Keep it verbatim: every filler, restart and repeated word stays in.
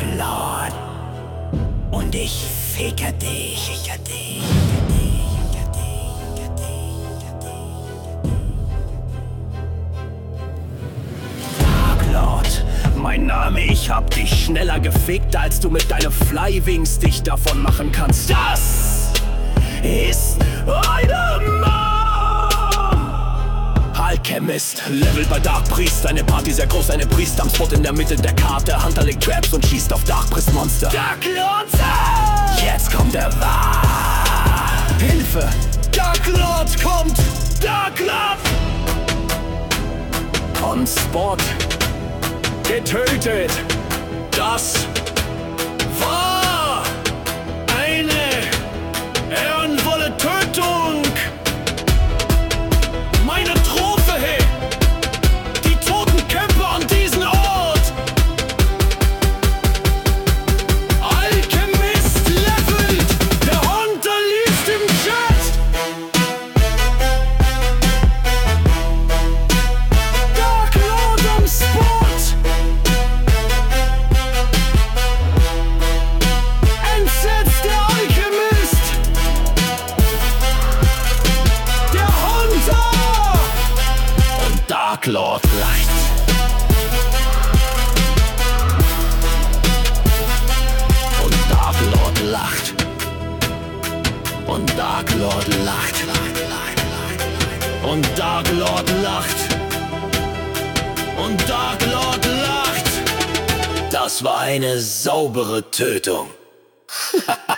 Dark Lord. Und ich ficke dich. Ficke dich. Dark Lord, mein Name, ich hab dich schneller gefickt, als du mit deinen Flywings dich davon machen kannst. Das ist eine Mom! Alchemist, Level bei Dark Priest. Eine Party sehr groß, eine Priest am Spot in der Mitte der Karte. Hunter legt Traps und schießt auf Dark Priest Monster. Dark Lord, jetzt kommt der Wahr. Hilfe, Dark Lord kommt. Dark Lord on Spot getötet. Das war eine ehrenvolle Tötung. Meine Trophäe, die toten Kämpfer an diesem Ort. Alchemist levelt, der Hunter liest im Chat. Dark Lord am Spot. Entsetzt der Alchemist. Der Hunter. Dark Lord lacht. Und Dark Lord lacht. Und Dark Lord lacht. Und Dark Lord lacht. Und Dark Lord lacht. Das war eine saubere Tötung.